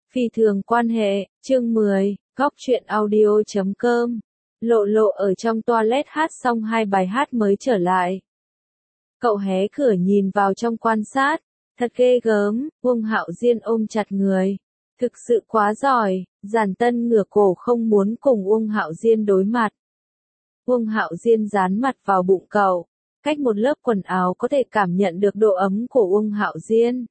Phi thường quan hệ, chương 10, góc truyện audio.com. Lộ lộ ở trong toilet hát xong 2 bài hát mới trở lại. Cậu hé cửa nhìn vào trong quan sát, thật ghê gớm, Uông Hạo Diên ôm chặt người. Thực sự quá giỏi, Giản Tân ngửa cổ không muốn cùng Uông Hạo Diên đối mặt. Uông Hạo Diên dán mặt vào bụng cậu, cách một lớp quần áo có thể cảm nhận được độ ấm của Uông Hạo Diên.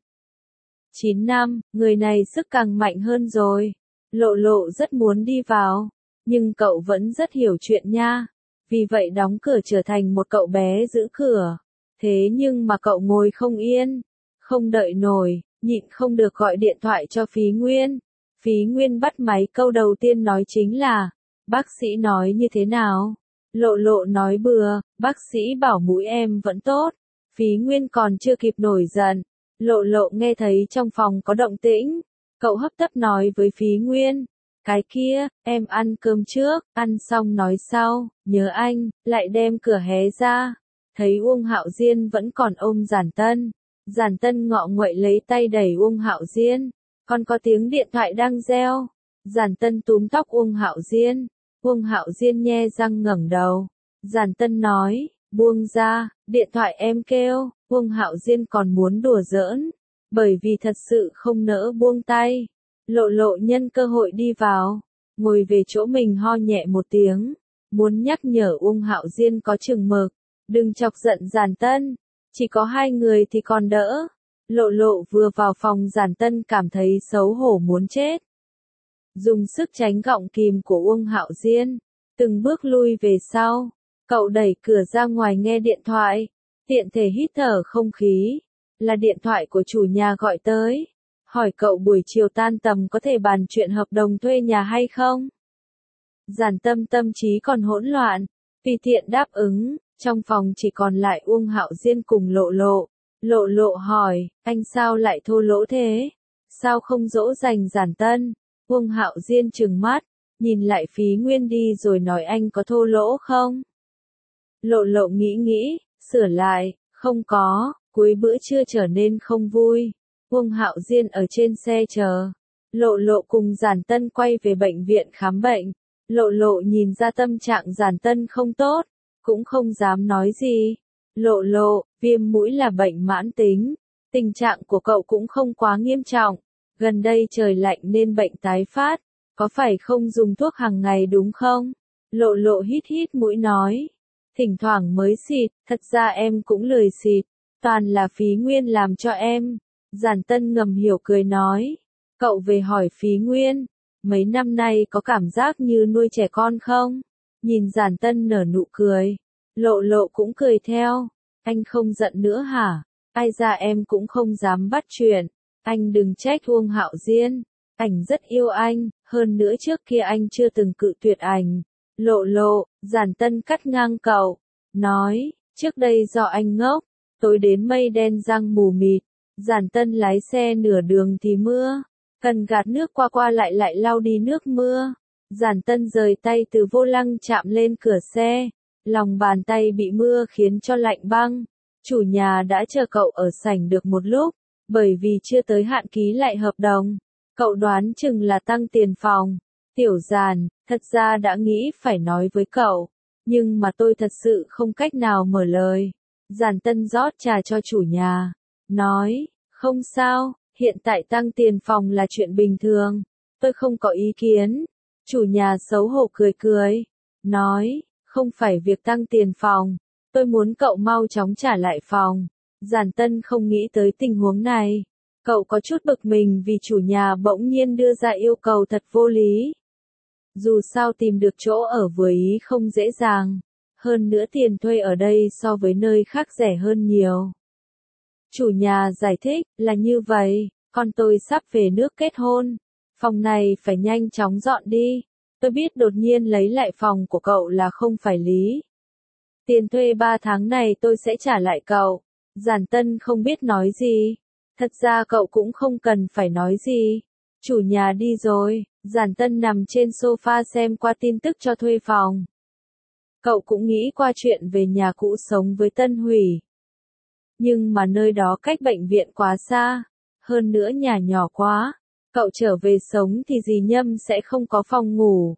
9 năm, người này sức càng mạnh hơn rồi. Lộ lộ rất muốn đi vào, nhưng cậu vẫn rất hiểu chuyện nha. Vì vậy đóng cửa trở thành một cậu bé giữ cửa. Thế nhưng mà cậu ngồi không yên, không đợi nổi, nhịn không được gọi điện thoại cho Phí Nguyên. Phí Nguyên bắt máy, câu đầu tiên nói chính là, bác sĩ nói như thế nào? Lộ lộ nói bừa, bác sĩ bảo mũi em vẫn tốt. Phí Nguyên còn chưa kịp nổi giận. Lộ lộ nghe thấy trong phòng có động tĩnh. Cậu hấp tấp nói với Phí Nguyên. Cái kia, em ăn cơm trước, ăn xong nói sau, nhớ anh, lại đem cửa hé ra. Thấy Uông Hạo Diên vẫn còn ôm Giản Tân. Giản Tân ngọ nguậy lấy tay đẩy Uông Hạo Diên. Còn có tiếng điện thoại đang reo. Giản Tân túm tóc Uông Hạo Diên. Uông Hạo Diên nhe răng ngẩng đầu. Giản Tân nói, buông ra, điện thoại em kêu. Uông Hạo Diên còn muốn đùa giỡn, bởi vì thật sự không nỡ buông tay. Lộ lộ nhân cơ hội đi vào, ngồi về chỗ mình ho nhẹ một tiếng, muốn nhắc nhở Uông Hạo Diên có chừng mực, đừng chọc giận Giản Tân, chỉ có 2 người thì còn đỡ. Lộ lộ vừa vào phòng Giản Tân cảm thấy xấu hổ muốn chết. Dùng sức tránh gọng kìm của Uông Hạo Diên, từng bước lui về sau, cậu đẩy cửa ra ngoài nghe điện thoại. Tiện thể hít thở không khí, là điện thoại của chủ nhà gọi tới, hỏi cậu buổi chiều tan tầm có thể bàn chuyện hợp đồng thuê nhà hay không. Giản Tâm tâm trí còn hỗn loạn, vì tiện đáp ứng, trong phòng chỉ còn lại Uông Hạo Diên cùng lộ lộ. Lộ lộ hỏi, anh sao lại thô lỗ thế? Sao không dỗ dành Giản Tân? Uông Hạo Diên trừng mắt, nhìn lại Phí Nguyên đi rồi nói anh có thô lỗ không? Lộ lộ nghĩ, sửa lại, không có, cuối bữa trưa trở nên không vui. Uông Hạo Diên ở trên xe chờ. Lộ lộ cùng Giản Tân quay về bệnh viện khám bệnh. Lộ lộ nhìn ra tâm trạng Giản Tân không tốt, cũng không dám nói gì. Lộ lộ, viêm mũi là bệnh mãn tính. Tình trạng của cậu cũng không quá nghiêm trọng. Gần đây trời lạnh nên bệnh tái phát. Có phải không dùng thuốc hàng ngày đúng không? Lộ lộ hít mũi nói. Thỉnh thoảng mới xịt, thật ra em cũng lười xịt, toàn là Phí Nguyên làm cho em. Giản Tân ngầm hiểu cười nói, cậu về hỏi Phí Nguyên, mấy năm nay có cảm giác như nuôi trẻ con không? Nhìn Giản Tân nở nụ cười, lộ lộ cũng cười theo, anh không giận nữa hả? Ai ra em cũng không dám bắt chuyện, anh đừng trách Uông Hạo Diên, ảnh rất yêu anh, hơn nữa trước kia anh chưa từng cự tuyệt ảnh. Lộ lộ, Giản Tân cắt ngang cậu, nói, trước đây do anh ngốc, tối đến mây đen răng mù mịt, Giản Tân lái xe nửa đường thì mưa, cần gạt nước qua lại lau đi nước mưa. Giản Tân rời tay từ vô lăng chạm lên cửa xe, lòng bàn tay bị mưa khiến cho lạnh băng. Chủ nhà đã chờ cậu ở sảnh được một lúc, bởi vì chưa tới hạn ký lại hợp đồng, cậu đoán chừng là tăng tiền phòng. Tiểu Giản, thật ra đã nghĩ phải nói với cậu, nhưng mà tôi thật sự không cách nào mở lời. Giản Tân rót trà cho chủ nhà, nói, không sao, hiện tại tăng tiền phòng là chuyện bình thường, tôi không có ý kiến. Chủ nhà xấu hổ cười, nói, không phải việc tăng tiền phòng, tôi muốn cậu mau chóng trả lại phòng. Giản Tân không nghĩ tới tình huống này, cậu có chút bực mình vì chủ nhà bỗng nhiên đưa ra yêu cầu thật vô lý. Dù sao tìm được chỗ ở vừa ý không dễ dàng, hơn nữa tiền thuê ở đây so với nơi khác rẻ hơn nhiều. Chủ nhà giải thích, là như vậy, con tôi sắp về nước kết hôn, phòng này phải nhanh chóng dọn đi. Tôi biết đột nhiên lấy lại phòng của cậu là không phải lý. Tiền thuê 3 tháng này tôi sẽ trả lại cậu. Giản Tân không biết nói gì. Thật ra cậu cũng không cần phải nói gì. Chủ nhà đi rồi, Giản Tân nằm trên sofa xem qua tin tức cho thuê phòng. Cậu cũng nghĩ qua chuyện về nhà cũ sống với Tân Hủy. Nhưng mà nơi đó cách bệnh viện quá xa, hơn nữa nhà nhỏ quá, Cậu trở về sống thì dì Nhâm sẽ không có phòng ngủ.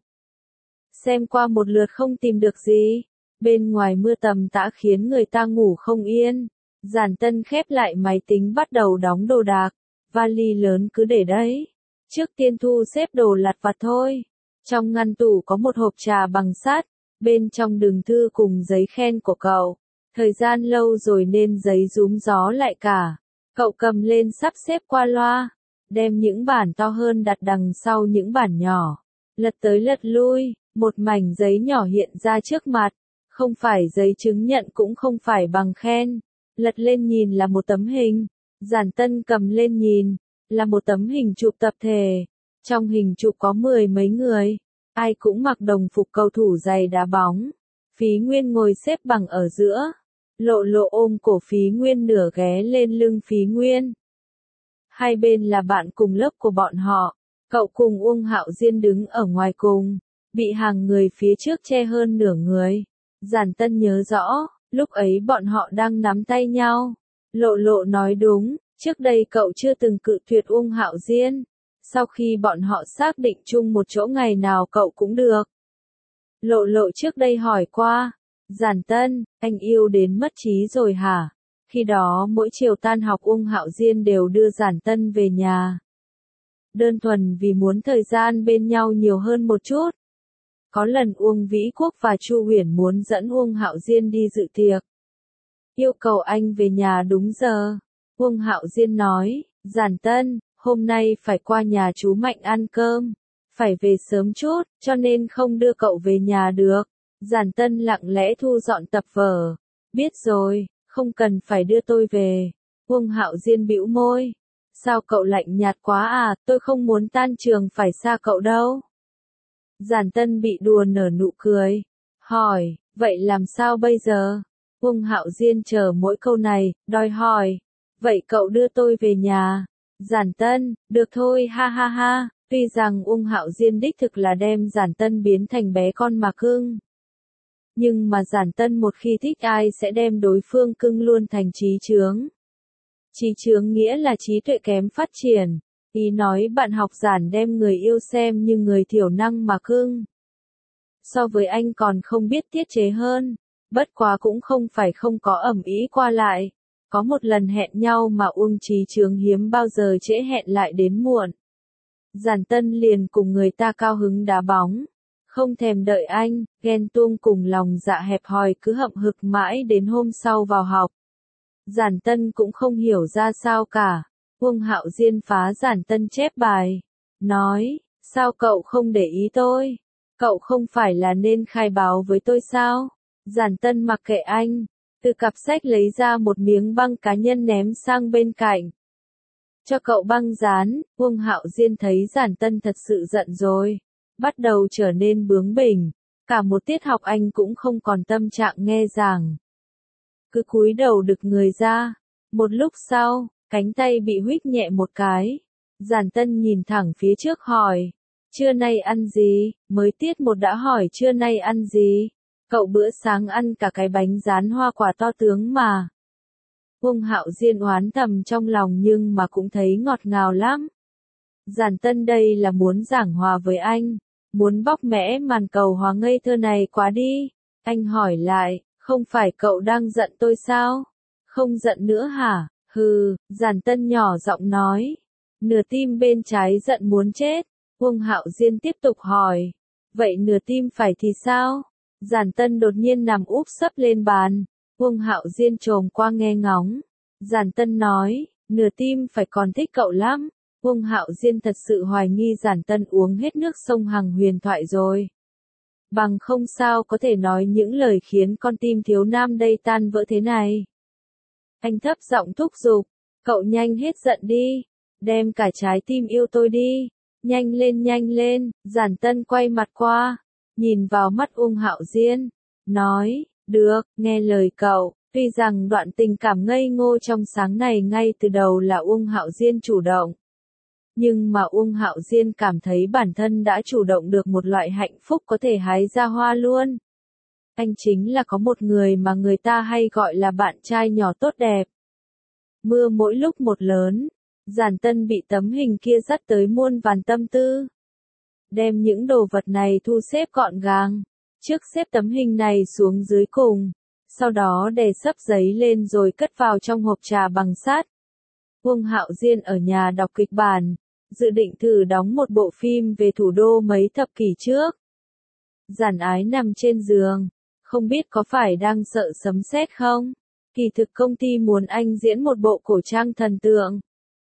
Xem qua một lượt không tìm được gì. Bên ngoài mưa tầm tã khiến người ta ngủ không yên. Giản Tân khép lại máy tính bắt đầu đóng đồ đạc. Vali lớn cứ để đấy. Trước tiên thu xếp đồ lặt vặt thôi. Trong ngăn tủ có một hộp trà bằng sắt. Bên trong đựng thư cùng giấy khen của cậu. Thời gian lâu rồi nên giấy rúm gió lại cả. Cậu cầm lên sắp xếp qua loa. Đem những bản to hơn đặt đằng sau những bản nhỏ. Lật tới lật lui, một mảnh giấy nhỏ hiện ra trước mặt. Không phải giấy chứng nhận cũng không phải bằng khen. Lật lên nhìn là một tấm hình. Giản Tân cầm lên nhìn, là một tấm hình chụp tập thể. Trong hình chụp có 10 mấy người. Ai cũng mặc đồng phục cầu thủ giày đá bóng. Phí Nguyên ngồi xếp bằng ở giữa. Lộ Lộ ôm cổ Phí Nguyên nửa ghé lên lưng Phí Nguyên. Hai bên là bạn cùng lớp của bọn họ. Cậu cùng Uông Hạo Diên đứng ở ngoài cùng. Bị hàng người phía trước che hơn nửa người. Giản Tân nhớ rõ, lúc ấy bọn họ đang nắm tay nhau. Lộ Lộ nói đúng, trước đây cậu chưa từng cự tuyệt Uông Hạo Diên. Sau khi bọn họ xác định chung một chỗ ngày nào cậu cũng được. Lộ Lộ trước đây hỏi qua. Giản Tân, anh yêu đến mất trí rồi hả? Khi đó mỗi chiều tan học Uông Hạo Diên đều đưa Giản Tân về nhà. Đơn thuần vì muốn thời gian bên nhau nhiều hơn một chút. Có lần Uông Vĩ Quốc và Chu Huyền muốn dẫn Uông Hạo Diên đi dự tiệc. Yêu cầu anh về nhà đúng giờ. Uông Hạo Diên nói, Giản Tân, hôm nay phải qua nhà chú Mạnh ăn cơm. Phải về sớm chút, cho nên không đưa cậu về nhà được. Giản Tân lặng lẽ thu dọn tập vở. Biết rồi, không cần phải đưa tôi về. Uông Hạo Diên bĩu môi. Sao cậu lạnh nhạt quá à, tôi không muốn tan trường phải xa cậu đâu. Giản Tân bị đùa nở nụ cười. Hỏi, vậy làm sao bây giờ? Uông Hạo Diên chờ mỗi câu này, đòi hỏi. Vậy cậu đưa tôi về nhà. Giản Tân, được thôi ha ha ha. Tuy rằng Uông Hạo Diên đích thực là đem Giản Tân biến thành bé con mà cưng. Nhưng mà Giản Tân một khi thích ai sẽ đem đối phương cưng luôn thành trí chướng. Trí chướng nghĩa là trí tuệ kém phát triển. Ý nói bạn học Giản đem người yêu xem như người thiểu năng mà cưng. So với anh còn không biết tiết chế hơn. Bất quá cũng không phải không có ẩm ý qua lại. Có một lần hẹn nhau mà Uông trí chướng hiếm bao giờ trễ hẹn lại đến muộn. Giản Tân liền cùng người ta cao hứng đá bóng. Không thèm đợi anh, ghen tuông cùng lòng dạ hẹp hòi cứ hậm hực mãi đến hôm sau vào học. Giản Tân cũng không hiểu ra sao cả. Uông Hạo Diên phá Giản Tân chép bài. Nói, sao cậu không để ý tôi? Cậu không phải là nên khai báo với tôi sao? Giản Tân mặc kệ anh. Từ cặp sách lấy ra một miếng băng cá nhân ném sang bên cạnh. Cho cậu băng dán. Uông Hạo Diên thấy Giản Tân thật sự giận rồi. Bắt đầu trở nên bướng bỉnh. Cả một tiết học anh cũng không còn tâm trạng nghe giảng. Cứ cúi đầu đực người ra. Một lúc sau, cánh tay bị huých nhẹ một cái. Giản Tân nhìn thẳng phía trước hỏi. Trưa nay ăn gì? Mới tiết một đã hỏi trưa nay ăn gì? Cậu bữa sáng ăn cả cái bánh rán hoa quả to tướng mà. Uông Hạo Diên oán thầm trong lòng nhưng mà cũng thấy ngọt ngào lắm. Giản Tân đây là muốn giảng hòa với anh. Muốn bóc mẽ màn cầu hóa ngây thơ này quá đi. Anh hỏi lại, không phải cậu đang giận tôi sao? Không giận nữa hả? Hừ, Giản Tân nhỏ giọng nói. Nửa tim bên trái giận muốn chết. Uông Hạo Diên tiếp tục hỏi. Vậy nửa tim phải thì sao? Giản Tân đột nhiên nằm úp sấp lên bàn. Uông Hạo Diên trồm qua nghe ngóng. Giản Tân nói, nửa tim phải còn thích cậu lắm. Uông Hạo Diên thật sự hoài nghi Giản Tân uống hết nước sông Hằng huyền thoại rồi. Bằng không sao có thể nói những lời khiến con tim thiếu nam đây tan vỡ thế này. Anh thấp giọng thúc giục, cậu nhanh hết giận đi. Đem cả trái tim yêu tôi đi. Nhanh lên. Giản Tân quay mặt qua. Nhìn vào mắt Uông Hạo Diên. Nói, được, nghe lời cậu. Tuy rằng đoạn tình cảm ngây ngô trong sáng này ngay từ đầu là Uông Hạo Diên chủ động. Nhưng mà Uông Hạo Diên cảm thấy bản thân đã chủ động được một loại hạnh phúc có thể hái ra hoa luôn. Anh chính là có một người mà người ta hay gọi là bạn trai nhỏ tốt đẹp. Mưa mỗi lúc một lớn. Giản Tân bị tấm hình kia dắt tới muôn vàn tâm tư. Đem những đồ vật này thu xếp gọn gàng. Trước xếp tấm hình này xuống dưới cùng. Sau đó đè sấp giấy lên rồi cất vào trong hộp trà bằng sắt. Uông Hạo Diên ở nhà đọc kịch bản. Dự định thử đóng một bộ phim về thủ đô mấy thập kỷ trước. Giản Ái nằm trên giường. Không biết có phải đang sợ sấm sét không? Kỳ thực công ty muốn anh diễn một bộ cổ trang thần tượng.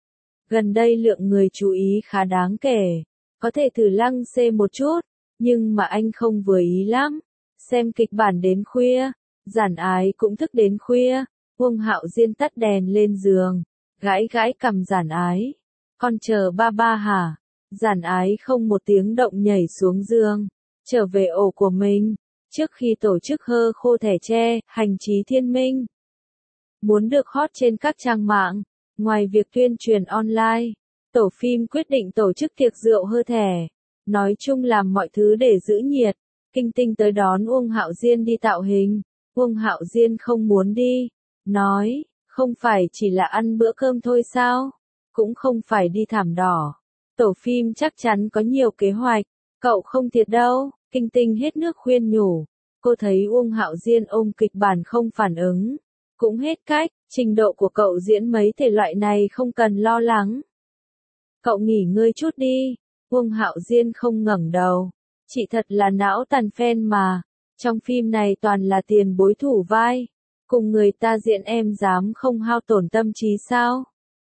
Gần đây lượng người chú ý khá đáng kể. Có thể thử lăng xê một chút. Nhưng mà anh không vừa ý lắm. Xem kịch bản đến khuya. Giản Ái cũng thức đến khuya. Uông Hạo Diên tắt đèn lên giường. Gãi gãi cằm Giản Ái. Con chờ ba ba hả? Giản Ái không một tiếng động nhảy xuống giường. Trở về ổ của mình. Trước khi tổ chức hơ khô thẻ tre, hành chí thiên minh. Muốn được hot trên các trang mạng. Ngoài việc tuyên truyền online, tổ phim quyết định tổ chức tiệc rượu hơ thẻ. Nói chung làm mọi thứ để giữ nhiệt. Kinh Tinh tới đón Uông Hạo Diên đi tạo hình. Uông Hạo Diên không muốn đi. Nói, không phải chỉ là ăn bữa cơm thôi sao? Cũng không phải đi thảm đỏ. Tổ phim chắc chắn có nhiều kế hoạch. Cậu không thiệt đâu. Kinh Tinh hết nước khuyên nhủ. Cô thấy Uông Hạo Diên ôm kịch bản không phản ứng. Cũng hết cách, trình độ của cậu diễn mấy thể loại này không cần lo lắng. Cậu nghỉ ngơi chút đi. Uông Hạo Diên không ngẩng đầu. Chị thật là não tàn phen mà. Trong phim này toàn là tiền bối thủ vai. Cùng người ta diễn em dám không hao tổn tâm trí sao?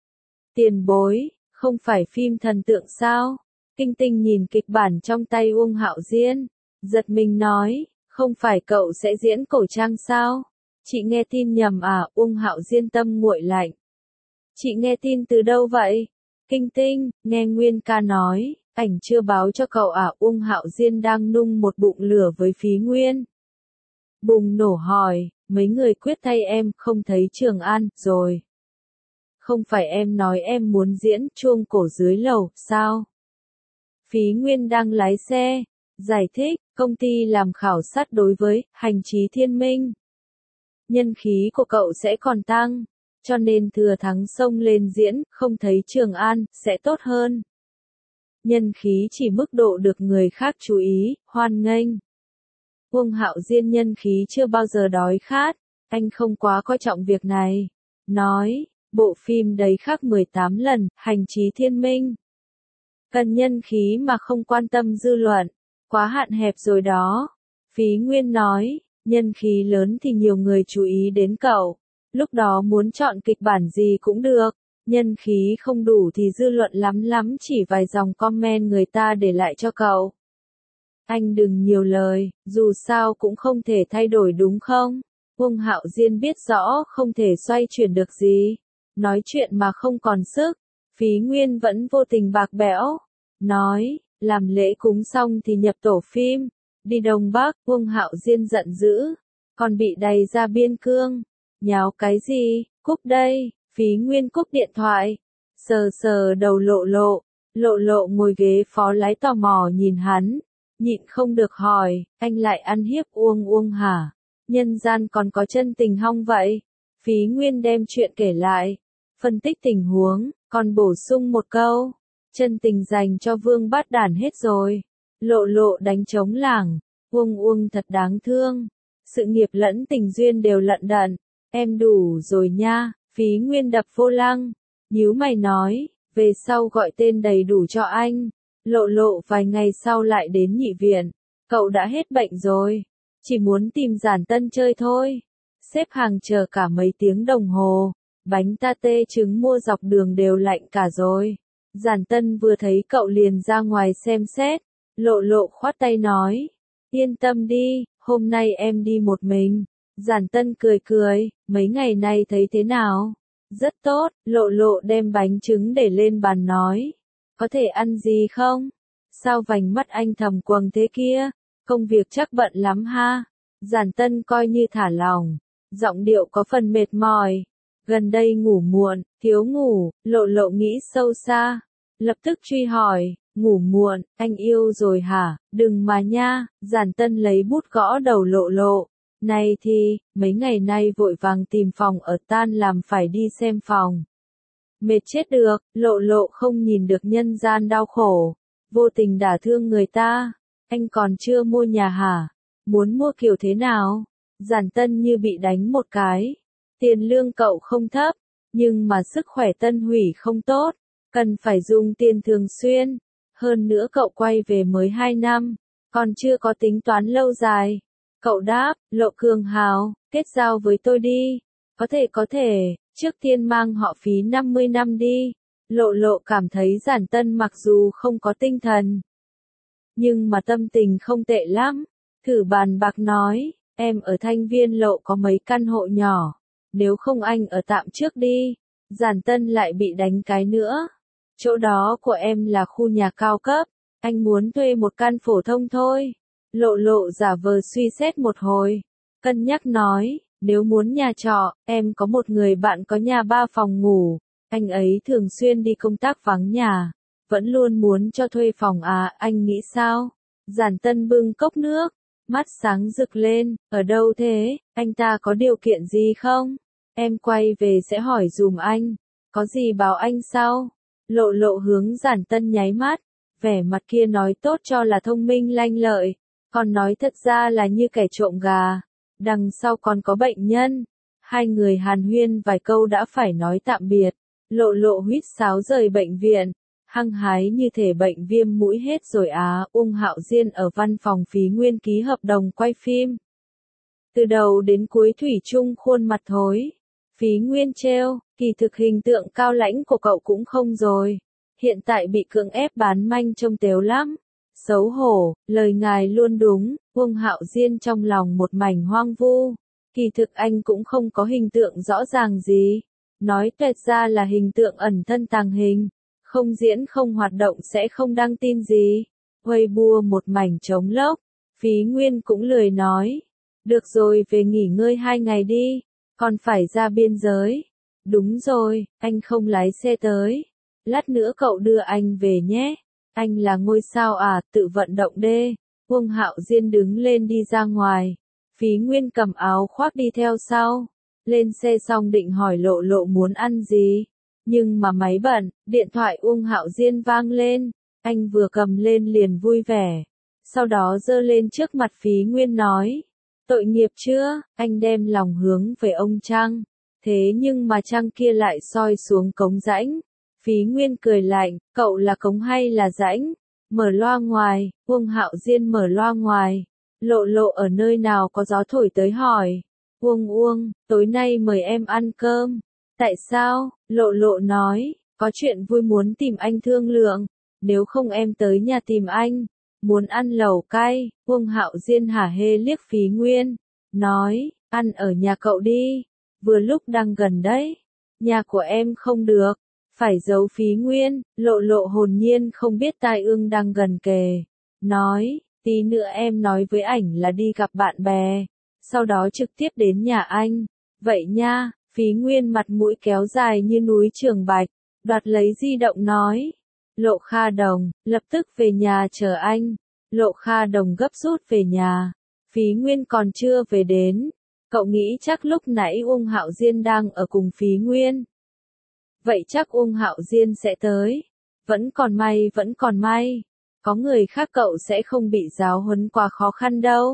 Tiền bối, không phải phim thần tượng sao? Kinh Tinh nhìn kịch bản trong tay Uông Hạo Diên. Giật mình nói, không phải cậu sẽ diễn cổ trang sao? Chị nghe tin nhầm à? Uông Hạo Diên tâm nguội lạnh. Chị nghe tin từ đâu vậy? Kinh Tinh, nghe Nguyên ca nói, ảnh chưa báo cho cậu à? Uông Hạo Diên đang nung một bụng lửa với Phí Nguyên. Bùng nổ hỏi, mấy người quyết thay em, không thấy Trường An, rồi. Không phải em nói em muốn diễn chuông cổ dưới lầu, sao? Phí Nguyên đang lái xe. Giải thích, công ty làm khảo sát đối với hành chí thiên minh. Nhân khí của cậu sẽ còn tăng. Cho nên thừa thắng xông lên diễn, không thấy Trường An, sẽ tốt hơn. Nhân khí chỉ mức độ được người khác chú ý, hoan nghênh. Uông Hạo Diên nhân khí chưa bao giờ đói khát. Anh không quá coi trọng việc này. Nói, bộ phim đấy khác 18 lần, hành chí thiên minh. Cần nhân khí mà không quan tâm dư luận. Quá hạn hẹp rồi đó. Phí Nguyên nói, nhân khí lớn thì nhiều người chú ý đến cậu. Lúc đó muốn chọn kịch bản gì cũng được. Nhân khí không đủ thì dư luận lắm lắm chỉ vài dòng comment người ta để lại cho cậu. Anh đừng nhiều lời, dù sao cũng không thể thay đổi đúng không? Uông Hạo Diên biết rõ không thể xoay chuyển được gì. Nói chuyện mà không còn sức. Phí Nguyên vẫn vô tình bạc bẽo. Nói, làm lễ cúng xong thì nhập tổ phim. Đi Đông Bắc, Uông Hạo Diên giận dữ. Còn bị đày ra biên cương. Nháo cái gì, cúp đây. Phí Nguyên cúp điện thoại. Sờ sờ đầu Lộ Lộ. Lộ Lộ ngồi ghế phó lái tò mò nhìn hắn. Nhịn không được hỏi, anh lại ăn hiếp Uông Uông hả? Nhân gian còn có chân tình hong vậy? Phí Nguyên đem chuyện kể lại. Phân tích tình huống, còn bổ sung một câu. Chân tình dành cho Vương Bát Đản hết rồi. Lộ Lộ đánh trống lảng. Uông Uông thật đáng thương. Sự nghiệp lẫn tình duyên đều lận đận. Em đủ rồi nha. Phí Nguyên đập vô lăng. Nhíu mày nói, về sau gọi tên đầy đủ cho anh. Lộ Lộ vài ngày sau lại đến nhị viện. Cậu đã hết bệnh rồi. Chỉ muốn tìm Giản Tân chơi thôi. Xếp hàng chờ cả mấy tiếng đồng hồ. Bánh tê trứng mua dọc đường đều lạnh cả rồi. Giản Tân vừa thấy cậu liền ra ngoài xem xét. Lộ Lộ khoát tay nói. Yên tâm đi, hôm nay em đi một mình. Giản Tân cười cười, mấy ngày nay thấy thế nào? Rất tốt, Lộ Lộ đem bánh trứng để lên bàn nói. Có thể ăn gì không? Sao vành mắt anh thầm quầng thế kia? Công việc chắc bận lắm ha? Giản Tân coi như thả lỏng. Giọng điệu có phần mệt mỏi. Gần đây ngủ muộn, thiếu ngủ, Lộ Lộ nghĩ sâu xa. Lập tức truy hỏi, ngủ muộn, anh yêu rồi hả? Đừng mà nha, Giản Tân lấy bút gõ đầu Lộ Lộ. Này thì, mấy ngày nay vội vàng tìm phòng ở tan làm phải đi xem phòng. Mệt chết được, lộ lộ không nhìn được nhân gian đau khổ, vô tình đả thương người ta. Anh còn chưa mua nhà hả? Muốn mua kiểu thế nào? Giản Tân như bị đánh một cái. Tiền lương cậu không thấp, nhưng mà sức khỏe Tân hủy không tốt, cần phải dùng tiền thường xuyên. Hơn nữa cậu quay về mới 2 năm, còn chưa có tính toán lâu dài. Cậu đáp, Lộ Cường Hào, kết giao với tôi đi. Có thể, trước tiên mang họ Phí 50 năm đi. Lộ lộ cảm thấy Giản Tân mặc dù không có tinh thần, nhưng mà tâm tình không tệ lắm. Thử bàn bạc nói, em ở Thanh Viên Lộ có mấy căn hộ nhỏ, nếu không anh ở tạm trước đi. Giản Tân lại bị đánh cái nữa. Chỗ đó của em là khu nhà cao cấp, anh muốn thuê một căn phổ thông thôi. Lộ lộ giả vờ suy xét một hồi, cân nhắc nói, nếu muốn nhà trọ, em có một người bạn có nhà 3 phòng ngủ, anh ấy thường xuyên đi công tác vắng nhà, vẫn luôn muốn cho thuê phòng à, anh nghĩ sao? Giản Tân bưng cốc nước, mắt sáng rực lên, ở đâu thế, anh ta có điều kiện gì không? Em quay về sẽ hỏi dùm anh, có gì bảo anh sau? Lộ lộ hướng Giản Tân nháy mắt, vẻ mặt kia nói tốt cho là thông minh lanh lợi, còn nói thật ra là như kẻ trộm gà. Đằng sau còn có bệnh nhân. Hai người hàn huyên vài câu đã phải nói tạm biệt. Lộ lộ huýt sáo rời bệnh viện. Hăng hái như thể bệnh viêm mũi hết rồi á. Uông Hạo Diên ở văn phòng Phí Nguyên ký hợp đồng quay phim. Từ đầu đến cuối thủy chung khuôn mặt thối. Phí Nguyên trêu, kỳ thực hình tượng cao lãnh của cậu cũng không rồi. Hiện tại bị cưỡng ép bán manh trông tếu lắm. Xấu hổ, lời ngài luôn đúng. Uông Hạo Diên trong lòng một mảnh hoang vu. Kỳ thực anh cũng không có hình tượng rõ ràng gì. Nói tuyệt ra là hình tượng ẩn thân tàng hình. Không diễn không hoạt động sẽ không đăng tin gì. Weibo một mảnh trống lốc. Phí Nguyên cũng lười nói. Được rồi, về nghỉ ngơi 2 ngày đi. Còn phải ra biên giới. Đúng rồi, anh không lái xe tới. Lát nữa cậu đưa anh về nhé. Anh là ngôi sao à, tự vận động đê. Uông Hạo Diên đứng lên đi ra ngoài. Phí Nguyên cầm áo khoác đi theo sau. Lên xe xong định hỏi lộ lộ muốn ăn gì. Nhưng mà máy bận, điện thoại Uông Hạo Diên vang lên. Anh vừa cầm lên liền vui vẻ. Sau đó giơ lên trước mặt Phí Nguyên nói. Tội nghiệp chưa, anh đem lòng hướng về ông Trăng. Thế nhưng mà Trăng kia lại soi xuống cống rãnh. Phí Nguyên cười lạnh, cậu là cống hay là rãnh? Mở loa ngoài, Uông Hạo Diên mở loa ngoài. Lộ lộ ở nơi nào có gió thổi tới hỏi. Uông, tối nay mời em ăn cơm. Tại sao? Lộ lộ nói, có chuyện vui muốn tìm anh thương lượng. Nếu không em tới nhà tìm anh. Muốn ăn lẩu cay. Uông Hạo Diên hả hê liếc Phí Nguyên. Nói, ăn ở nhà cậu đi. Vừa lúc đang gần đấy. Nhà của em không được. Phải giấu Phí Nguyên. Lộ lộ hồn nhiên không biết tai ương đang gần kề. Nói, tí nữa em nói với ảnh là đi gặp bạn bè. Sau đó trực tiếp đến nhà anh. Vậy nha. Phí Nguyên mặt mũi kéo dài như núi Trường Bạch. Đoạt lấy di động nói. Lộ Kha Đồng, lập tức về nhà chờ anh. Lộ Kha Đồng gấp rút về nhà. Phí Nguyên còn chưa về đến. Cậu nghĩ chắc lúc nãy Uông Hạo Diên đang ở cùng Phí Nguyên. Vậy chắc Uông Hạo Diên sẽ tới. Vẫn còn may. Có người khác cậu sẽ không bị giáo huấn quá khó khăn đâu.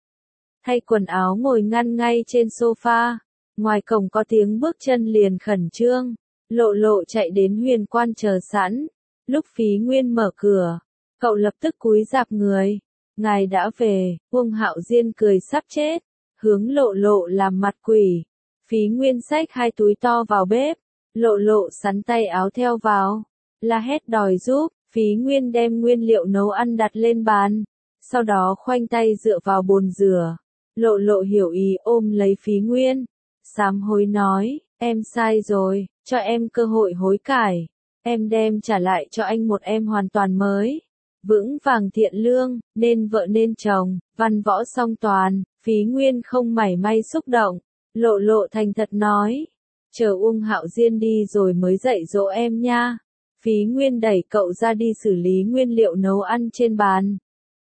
Thay quần áo ngồi ngăn ngay trên sofa. Ngoài cổng có tiếng bước chân liền khẩn trương. Lộ lộ chạy đến Huyền Quan chờ sẵn. Lúc Phí Nguyên mở cửa, cậu lập tức cúi rạp người. Ngài đã về, Uông Hạo Diên cười sắp chết. Hướng lộ lộ làm mặt quỷ. Phí Nguyên xách 2 túi to vào bếp. Lộ lộ sắn tay áo theo vào. La hét đòi giúp. Phí Nguyên đem nguyên liệu nấu ăn đặt lên bàn. Sau đó khoanh tay dựa vào bồn rửa. Lộ lộ hiểu ý ôm lấy Phí Nguyên. Sám hối nói, em sai rồi, cho em cơ hội hối cải. Em đem trả lại cho anh một em hoàn toàn mới. Vững vàng thiện lương, nên vợ nên chồng, văn võ song toàn. Phí Nguyên không mảy may xúc động. Lộ lộ thành thật nói. Chờ Uông Hạo Diên đi rồi mới dạy dỗ em nha. Phí Nguyên đẩy cậu ra đi xử lý nguyên liệu nấu ăn trên bàn.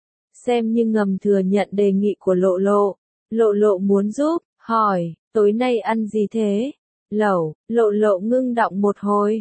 Xem như ngầm thừa nhận đề nghị của lộ lộ. Lộ lộ muốn giúp, hỏi, tối nay ăn gì thế? Lẩu, lộ lộ ngưng đọng một hồi.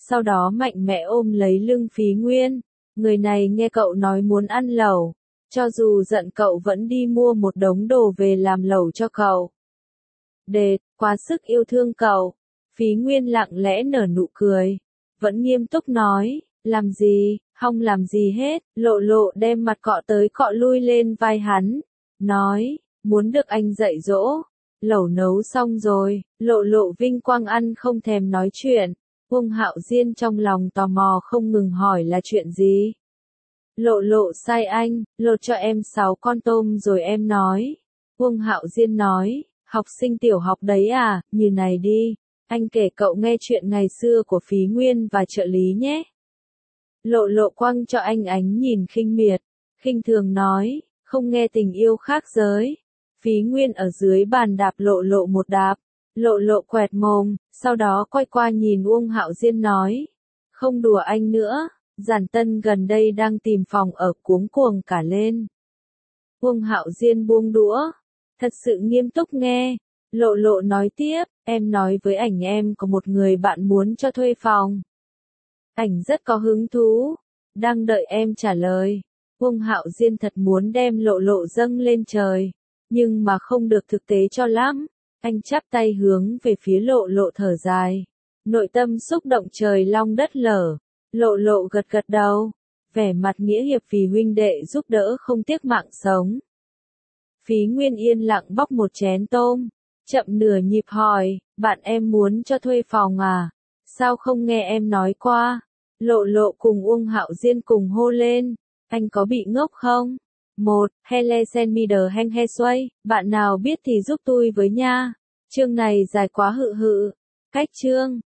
sau đó mạnh mẽ ôm lấy lưng Phí Nguyên. Người này nghe cậu nói muốn ăn lẩu, cho dù giận cậu vẫn đi mua một đống đồ về làm lẩu cho cậu. Đệt, quá sức yêu thương cậu. Phí Nguyên lặng lẽ nở nụ cười, vẫn nghiêm túc nói, làm gì, không làm gì hết. Lộ Lộ đem mặt cọ tới cọ lui lên vai hắn, nói, muốn được anh dạy dỗ. Lẩu nấu xong rồi, Lộ Lộ vinh quang ăn không thèm nói chuyện. Uông Hạo Diên trong lòng tò mò không ngừng hỏi là chuyện gì. Lộ Lộ sai anh, lột cho em 6 con tôm rồi em nói. Uông Hạo Diên nói, học sinh tiểu học đấy à, như này đi, anh kể cậu nghe chuyện ngày xưa của Phí Nguyên và trợ lý nhé. Lộ Lộ quăng cho anh ánh nhìn khinh miệt, khinh thường nói, không nghe tình yêu khác giới. Phí Nguyên ở dưới bàn đạp Lộ Lộ một đạp. Lộ Lộ quẹt mồm, sau đó quay qua nhìn Uông Hạo Diên nói, không đùa anh nữa, Giản Tân gần đây đang tìm phòng ở cuống cuồng cả lên. Uông Hạo Diên buông đũa, thật sự nghiêm túc nghe. Lộ Lộ nói tiếp, em nói với ảnh em có một người bạn muốn cho thuê phòng. Ảnh rất có hứng thú, đang đợi em trả lời. Uông Hạo Diên thật muốn đem Lộ Lộ dâng lên trời, nhưng mà không được thực tế cho lắm. Anh chắp tay hướng về phía Lộ Lộ thở dài. Nội tâm xúc động trời long đất lở. Lộ Lộ gật gật đầu, vẻ mặt nghĩa hiệp vì huynh đệ giúp đỡ không tiếc mạng sống. Phí Nguyên yên lặng bóc một chén tôm, chậm nửa nhịp hỏi, bạn em muốn cho thuê phòng à? Sao không nghe em nói qua? Lộ Lộ cùng Uông Hạo Diên cùng hô lên, anh có bị ngốc không? Một, Hele sen mi đờ heng he xoay, bạn nào biết thì giúp tôi với nha. Chương này dài quá hự hự. Cách chương.